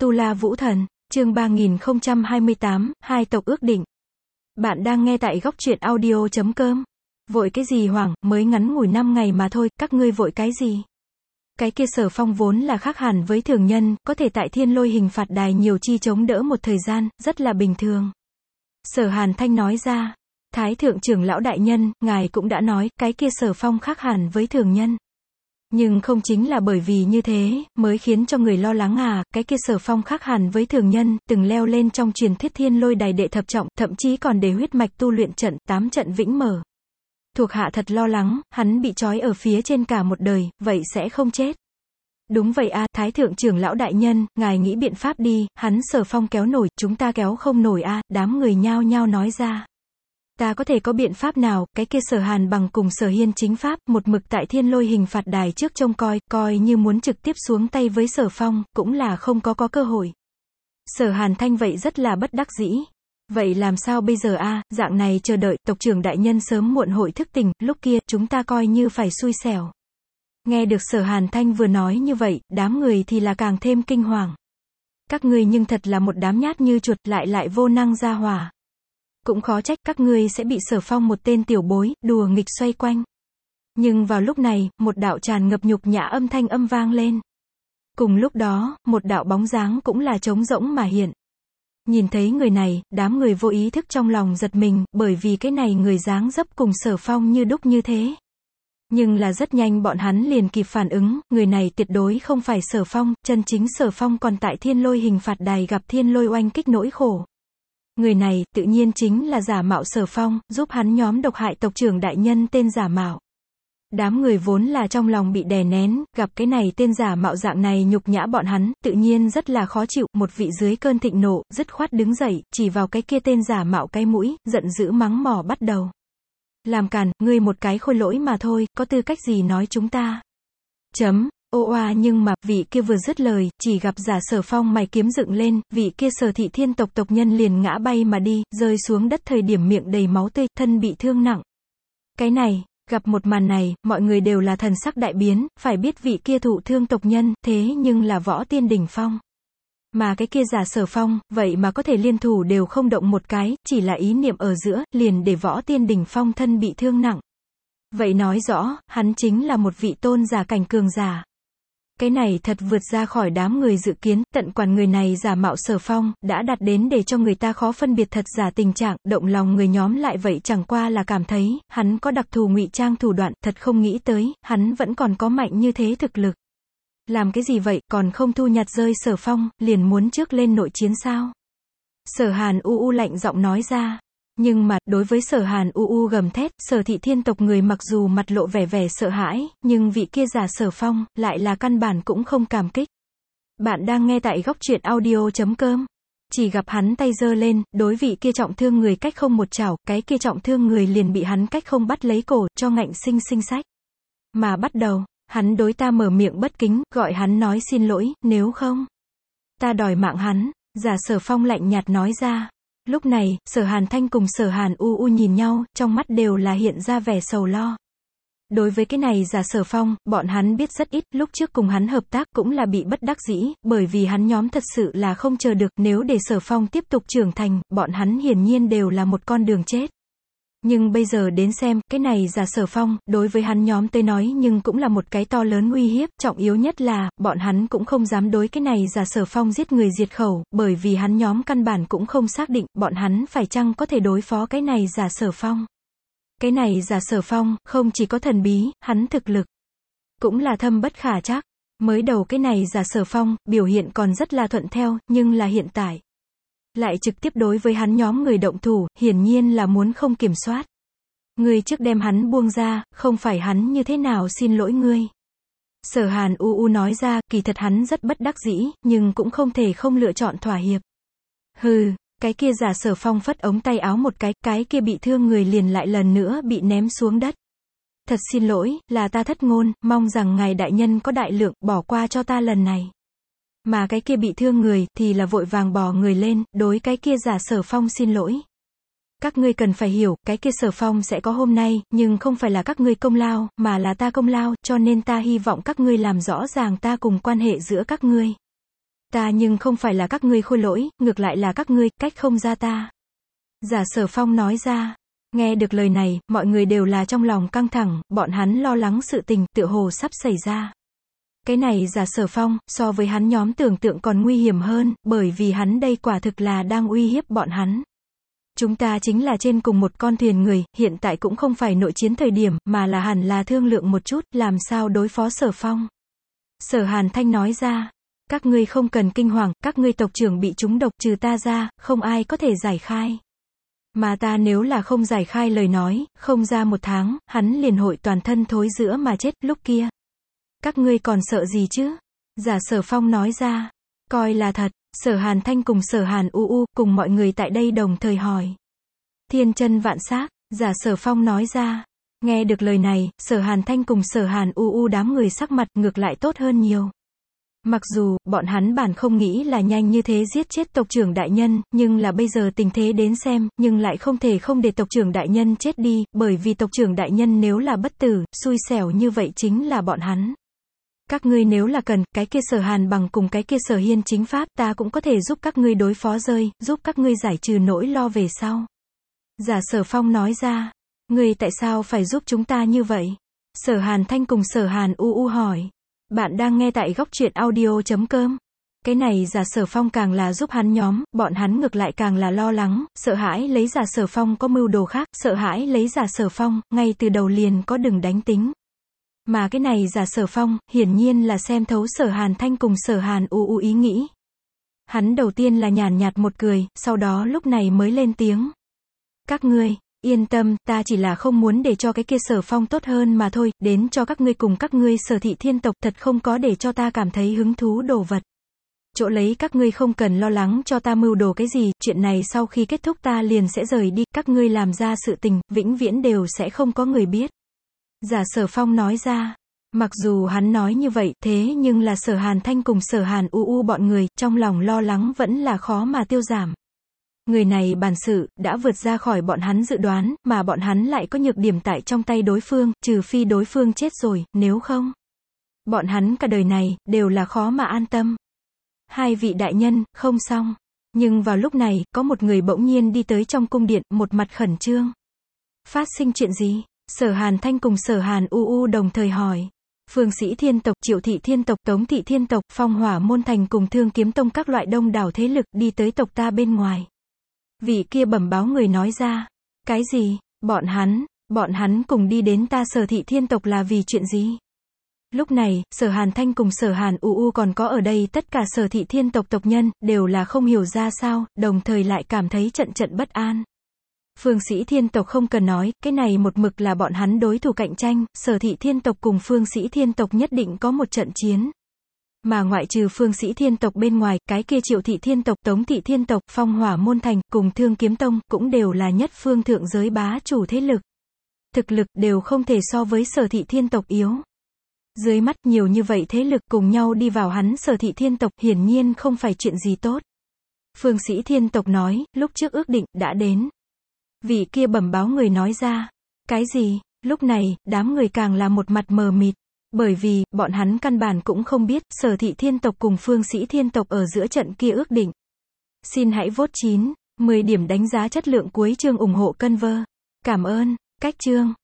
Tu La Vũ Thần, chương 3028, hai tộc ước định. Bạn đang nghe tại góc truyện audio.com. Vội cái gì Hoàng, mới ngắn ngủi 5 ngày mà thôi, các ngươi vội cái gì? Cái kia Sở Phong vốn là khác hẳn với thường nhân, có thể tại Thiên Lôi Hình Phạt Đài nhiều chi chống đỡ một thời gian, rất là bình thường. Sở Hàn Thanh nói ra, Thái thượng trưởng lão đại nhân, ngài cũng đã nói, cái kia Sở Phong khác hẳn với thường nhân. Nhưng không chính là bởi vì như thế, mới khiến cho người lo lắng à, cái kia Sở Phong khác hẳn với thường nhân, từng leo lên trong truyền thuyết Thiên Lôi Đài đệ thập trọng, thậm chí còn để huyết mạch tu luyện trận, 8 trận vĩnh mở. Thuộc hạ thật lo lắng, hắn bị trói ở phía trên cả một đời, vậy sẽ không chết. Đúng vậy a, Thái thượng trưởng lão đại nhân, ngài nghĩ biện pháp đi, hắn Sở Phong kéo nổi, chúng ta kéo không nổi a, đám người nhao nhao nói ra. Ta có thể có biện pháp nào, cái kia Sở Hàn bằng cùng Sở Hiên chính pháp, một mực tại Thiên Lôi Hình Phạt Đài trước trông coi như muốn trực tiếp xuống tay với Sở Phong, cũng là không có cơ hội. Sở Hàn Thanh vậy rất là bất đắc dĩ. Vậy làm sao bây giờ a, dạng này chờ đợi, tộc trưởng đại nhân sớm muộn hội thức tỉnh, lúc kia, chúng ta coi như phải xui xẻo. Nghe được Sở Hàn Thanh vừa nói như vậy, đám người thì là càng thêm kinh hoàng. Các ngươi nhưng thật là một đám nhát như chuột, lại vô năng ra hỏa. Cũng khó trách các ngươi sẽ bị Sở Phong một tên tiểu bối, đùa nghịch xoay quanh. Nhưng vào lúc này, một đạo tràn ngập nhục nhã âm thanh vang lên. Cùng lúc đó, một đạo bóng dáng cũng là trống rỗng mà hiện. Nhìn thấy người này, đám người vô ý thức trong lòng giật mình, bởi vì cái này người dáng dấp cùng Sở Phong như đúc như thế. Nhưng là rất nhanh bọn hắn liền kịp phản ứng, người này tuyệt đối không phải Sở Phong, chân chính Sở Phong còn tại Thiên Lôi Hình Phạt Đài gặp Thiên Lôi oanh kích nỗi khổ. Người này, tự nhiên chính là giả mạo Sở Phong, giúp hắn nhóm độc hại tộc trưởng đại nhân tên giả mạo. Đám người vốn là trong lòng bị đè nén, gặp cái này tên giả mạo dạng này nhục nhã bọn hắn, tự nhiên rất là khó chịu, một vị dưới cơn thịnh nộ, dứt khoát đứng dậy, chỉ vào cái kia tên giả mạo cái mũi, giận dữ mắng mỏ bắt đầu. Làm càn, ngươi một cái khôi lỗi mà thôi, có tư cách gì nói chúng ta? Ô oa, nhưng mà, vị kia vừa dứt lời, chỉ gặp giả Sở Phong mày kiếm dựng lên, vị kia Sở thị thiên tộc tộc nhân liền ngã bay mà đi, rơi xuống đất thời điểm miệng đầy máu tươi, thân bị thương nặng. Cái này, gặp một màn này, mọi người đều là thần sắc đại biến, phải biết vị kia thụ thương tộc nhân, thế nhưng là võ tiên đỉnh phong. Mà cái kia giả Sở Phong, vậy mà có thể liên thủ đều không động một cái, chỉ là ý niệm ở giữa, liền để võ tiên đỉnh phong thân bị thương nặng. Vậy nói rõ, hắn chính là một vị tôn giả cảnh cường giả. Cái này thật vượt ra khỏi đám người dự kiến, tận quản người này giả mạo Sở Phong, đã đạt đến để cho người ta khó phân biệt thật giả tình trạng, động lòng người nhóm lại vậy chẳng qua là cảm thấy, hắn có đặc thù ngụy trang thủ đoạn, thật không nghĩ tới, hắn vẫn còn có mạnh như thế thực lực. Làm cái gì vậy, còn không thu nhặt rơi Sở Phong, liền muốn trước lên nội chiến sao? Sở Hàn lạnh giọng nói ra. Nhưng mà, đối với Sở Hàn gầm thét, Sở thị thiên tộc người mặc dù mặt lộ vẻ sợ hãi, nhưng vị kia giả Sở Phong, lại là căn bản cũng không cảm kích. Bạn đang nghe tại góc truyện audio.com. Chỉ gặp hắn tay giơ lên, đối vị kia trọng thương người cách không một chảo, cái kia trọng thương người liền bị hắn cách không bắt lấy cổ, cho ngạnh sinh sách. Mà bắt đầu, hắn đối ta mở miệng bất kính, gọi hắn nói xin lỗi, nếu không, ta đòi mạng hắn, giả Sở Phong lạnh nhạt nói ra. Lúc này, Sở Hàn Thanh cùng Sở Hàn nhìn nhau, trong mắt đều là hiện ra vẻ sầu lo. Đối với cái này giả Sở Phong, bọn hắn biết rất ít, lúc trước cùng hắn hợp tác cũng là bị bất đắc dĩ, bởi vì hắn nhóm thật sự là không chờ được, nếu để Sở Phong tiếp tục trưởng thành, bọn hắn hiển nhiên đều là một con đường chết. Nhưng bây giờ đến xem, cái này giả Sở Phong, đối với hắn nhóm tới nói nhưng cũng là một cái to lớn uy hiếp, trọng yếu nhất là, bọn hắn cũng không dám đối cái này giả Sở Phong giết người diệt khẩu, bởi vì hắn nhóm căn bản cũng không xác định, bọn hắn phải chăng có thể đối phó cái này giả Sở Phong. Cái này giả Sở Phong, không chỉ có thần bí, hắn thực lực, cũng là thâm bất khả trắc. Mới đầu cái này giả Sở Phong, biểu hiện còn rất là thuận theo, nhưng là hiện tại, lại trực tiếp đối với hắn nhóm người động thủ, hiển nhiên là muốn không kiểm soát. Ngươi trước đem hắn buông ra, không phải hắn như thế nào xin lỗi ngươi. Sở Hàn nói ra, kỳ thật hắn rất bất đắc dĩ, nhưng cũng không thể không lựa chọn thỏa hiệp. Hừ, cái kia giả Sở Phong phất ống tay áo một cái kia bị thương người liền lại lần nữa bị ném xuống đất. Thật xin lỗi, là ta thất ngôn, mong rằng ngài đại nhân có đại lượng, bỏ qua cho ta lần này. Mà cái kia bị thương người, thì là vội vàng bò người lên, đối cái kia giả Sở Phong xin lỗi. Các ngươi cần phải hiểu, cái kia Sở Phong sẽ có hôm nay, nhưng không phải là các ngươi công lao, mà là ta công lao, cho nên ta hy vọng các ngươi làm rõ ràng ta cùng quan hệ giữa các ngươi. Ta nhưng không phải là các ngươi khôi lỗi, ngược lại là các ngươi, cách không ra ta. Giả Sở Phong nói ra. Nghe được lời này, mọi người đều là trong lòng căng thẳng, bọn hắn lo lắng sự tình, tựa hồ sắp xảy ra. Cái này Giả Sở Phong, so với hắn nhóm tưởng tượng còn nguy hiểm hơn, bởi vì hắn đây quả thực là đang uy hiếp bọn hắn. Chúng ta chính là trên cùng một con thuyền người, hiện tại cũng không phải nội chiến thời điểm, mà là hẳn là thương lượng một chút, làm sao đối phó Sở Phong. Sở Hàn Thanh nói ra, các ngươi không cần kinh hoàng, các ngươi tộc trưởng bị trúng độc, trừ ta ra, không ai có thể giải khai. Mà ta nếu là không giải khai lời nói, không ra 1 tháng, hắn liền hội toàn thân thối rữa mà chết, lúc kia. Các ngươi còn sợ gì chứ? Giả Sở Phong nói ra, coi là thật. Sở Hàn Thanh cùng Sở Hàn U cùng mọi người tại đây đồng thời hỏi. Thiên chân vạn xác, Giả Sở Phong nói ra. Nghe được lời này, Sở Hàn Thanh cùng Sở Hàn U đám người sắc mặt ngược lại tốt hơn nhiều. Mặc dù, bọn hắn bản không nghĩ là nhanh như thế giết chết tộc trưởng đại nhân, nhưng là bây giờ tình thế đến xem, nhưng lại không thể không để tộc trưởng đại nhân chết đi, bởi vì tộc trưởng đại nhân nếu là bất tử, xui xẻo như vậy chính là bọn hắn. Các ngươi nếu là cần, cái kia Sở Hàn bằng cùng cái kia Sở Hiên chính pháp, ta cũng có thể giúp các ngươi đối phó rơi, giúp các ngươi giải trừ nỗi lo về sau. Giả Sở Phong nói ra, ngươi tại sao phải giúp chúng ta như vậy? Sở Hàn Thanh cùng Sở Hàn U hỏi. Bạn đang nghe tại góc truyện audio.com. Cái này Giả Sở Phong càng là giúp hắn nhóm, bọn hắn ngược lại càng là lo lắng, sợ hãi lấy Giả Sở Phong có mưu đồ khác, sợ hãi lấy Giả Sở Phong, ngay từ đầu liền có đừng đánh tính. Mà cái này Giả Sở Phong, hiển nhiên là xem thấu Sở Hàn Thanh cùng Sở Hàn U ý nghĩ. Hắn đầu tiên là nhàn nhạt một cười, sau đó lúc này mới lên tiếng. Các ngươi, yên tâm, ta chỉ là không muốn để cho cái kia Sở Phong tốt hơn mà thôi, đến cho các ngươi cùng các ngươi Sở thị thiên tộc thật không có để cho ta cảm thấy hứng thú đồ vật. Chỗ lấy các ngươi không cần lo lắng cho ta mưu đồ cái gì, chuyện này sau khi kết thúc ta liền sẽ rời đi, các ngươi làm ra sự tình, vĩnh viễn đều sẽ không có người biết. Giả Sở Phong nói ra, mặc dù hắn nói như vậy, thế nhưng là Sở Hàn Thanh cùng Sở Hàn U bọn người, trong lòng lo lắng vẫn là khó mà tiêu giảm. Người này bản sự, đã vượt ra khỏi bọn hắn dự đoán, mà bọn hắn lại có nhược điểm tại trong tay đối phương, trừ phi đối phương chết rồi, nếu không. Bọn hắn cả đời này, đều là khó mà an tâm. Hai vị đại nhân, không xong. Nhưng vào lúc này, có một người bỗng nhiên đi tới trong cung điện, một mặt khẩn trương. Phát sinh chuyện gì? Sở Hàn Thanh cùng Sở Hàn U đồng thời hỏi. Phương Sĩ Thiên tộc, Triệu Thị Thiên tộc, Tống Thị Thiên tộc, Phong Hỏa Môn Thành cùng Thương Kiếm Tông các loại đông đảo thế lực đi tới tộc ta bên ngoài. Vị kia bẩm báo người nói ra. Cái gì? Bọn hắn cùng đi đến ta Sở Thị Thiên tộc là vì chuyện gì? Lúc này, Sở Hàn Thanh cùng Sở Hàn U còn có ở đây tất cả Sở Thị Thiên tộc tộc nhân, đều là không hiểu ra sao, đồng thời lại cảm thấy trận trận bất an. Phương Sĩ Thiên tộc không cần nói, cái này một mực là bọn hắn đối thủ cạnh tranh, Sở Thị Thiên tộc cùng Phương Sĩ Thiên tộc nhất định có một trận chiến. Mà ngoại trừ Phương Sĩ Thiên tộc bên ngoài, cái kia Triệu Thị Thiên tộc, Tống Thị Thiên tộc, Phong Hỏa Môn Thành, cùng Thương Kiếm Tông, cũng đều là nhất phương thượng giới bá chủ thế lực. Thực lực đều không thể so với Sở Thị Thiên tộc yếu. Dưới mắt nhiều như vậy thế lực cùng nhau đi vào hắn Sở Thị Thiên tộc, hiển nhiên không phải chuyện gì tốt. Phương Sĩ Thiên tộc nói, lúc trước ước định, đã đến. Vị kia bẩm báo người nói ra. Cái gì? Lúc này, đám người càng là một mặt mờ mịt. Bởi vì, bọn hắn căn bản cũng không biết, Sở Thị Thiên tộc cùng Phương Sĩ Thiên tộc ở giữa trận kia ước định. Xin hãy vote 9, 10 điểm đánh giá chất lượng cuối chương ủng hộ Conver. Cảm ơn. Cách chương.